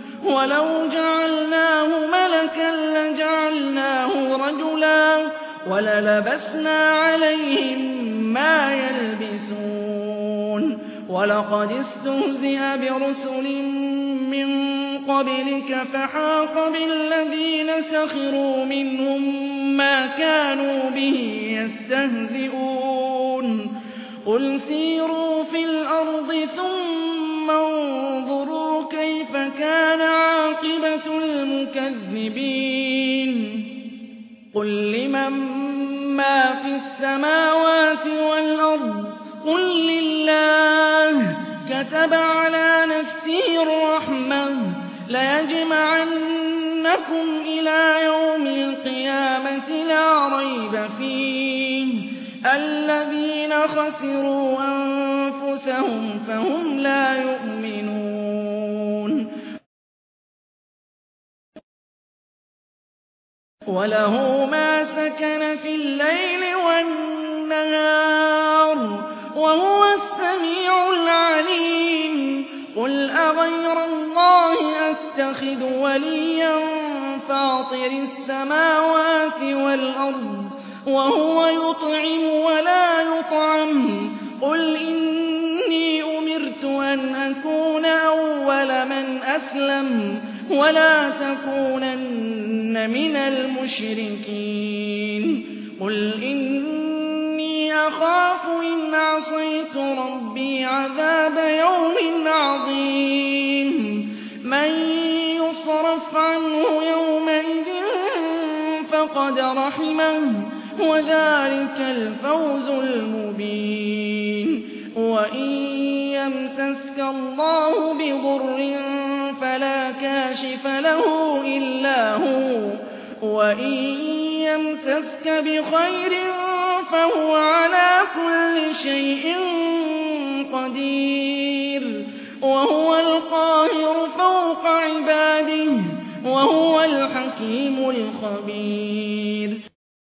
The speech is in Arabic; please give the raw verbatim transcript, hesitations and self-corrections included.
وَلَوْ جَعَلْنَاهُ مَلَكًا لَّجَعَلْنَاهُ رَجُلًا وَلَلَبَسْنَا عَلَيْهِم مَّا يَلْبِسُونَ وَلَقَدِ اسْتُهْزِئَ بِرُسُلٍ مِّن قَبْلِكَ فَحَاقَ بِالَّذِينَ سَخِرُوا مِنْهُم مَّا كَانُوا بِهِ يَسْتَهْزِئُونَ قُلْ سِيرُوا فِي الْأَرْضِ ثُمَّ انظُرُوا كَيْفَ كَانَ عَاقِبَةُ الْمُكَذِّبِينَ قُل لِّمَن مَّا فِي السَّمَاوَاتِ وَالْأَرْضِ قُل لِّلَّهِ كَتَبَ عَلَىٰ نَفْسِهِ الرَّحْمَةَ لَيَجْمَعَنَّكُمْ إِلَىٰ يَوْمِ الْقِيَامَةِ لَا رَيْبَ فِيهِ الَّذِينَ خَسِرُوا أَنفُسَهُمْ فَهُمْ لَا يُؤْمِنُونَ وَلَهُ مَا سَكَنَ فِي اللَّيْلِ وَالنَّهَارِ وَهُوَ السَّمِيعُ الْعَلِيمُ قُلْ أَغَيْرَ اللَّهِ أَتَّخِذُ وَلِيًّا فَاطِرِ السَّمَاوَاتِ وَالْأَرْضِ وَهُوَ يُطْعِمُ وَلَا يُطْعَمُ قُلْ إِنِّي أُمِرْتُ أَنْ أَكُونَ أَوَّلَ مَنْ أَسْلَمَ وَلَا تَكُونَنَّ مِنَ الْمُشْرِكِينَ قُلْ إِنِّي أَخَافُ إِنْ عَصَيْتُ رَبِّي عَذَابَ يَوْمٍ عَظِيمٍ مَّن يُصْرَفْ عَنْهُ يَوْمَئِذٍ فَقَدْ رَحِمَهُ وَذَٰلِكَ الْفَوْزُ الْمُبِينُ وَإِن يَمْسَسْكَ اللَّهُ بِضُرٍّ فَلَا كَاشِفَ لَهُ إِلَّا هُوَ وَإِن يَمْسَسْكَ بِخَيْرٍ فَهُوَ عَلَىٰ كُلِّ شَيْءٍ قَدِيرٌ وَهُوَ الْقَاهِرُ فَوْقَ عِبَادِهِ وَهُوَ الْحَكِيمُ الْخَبِيرُ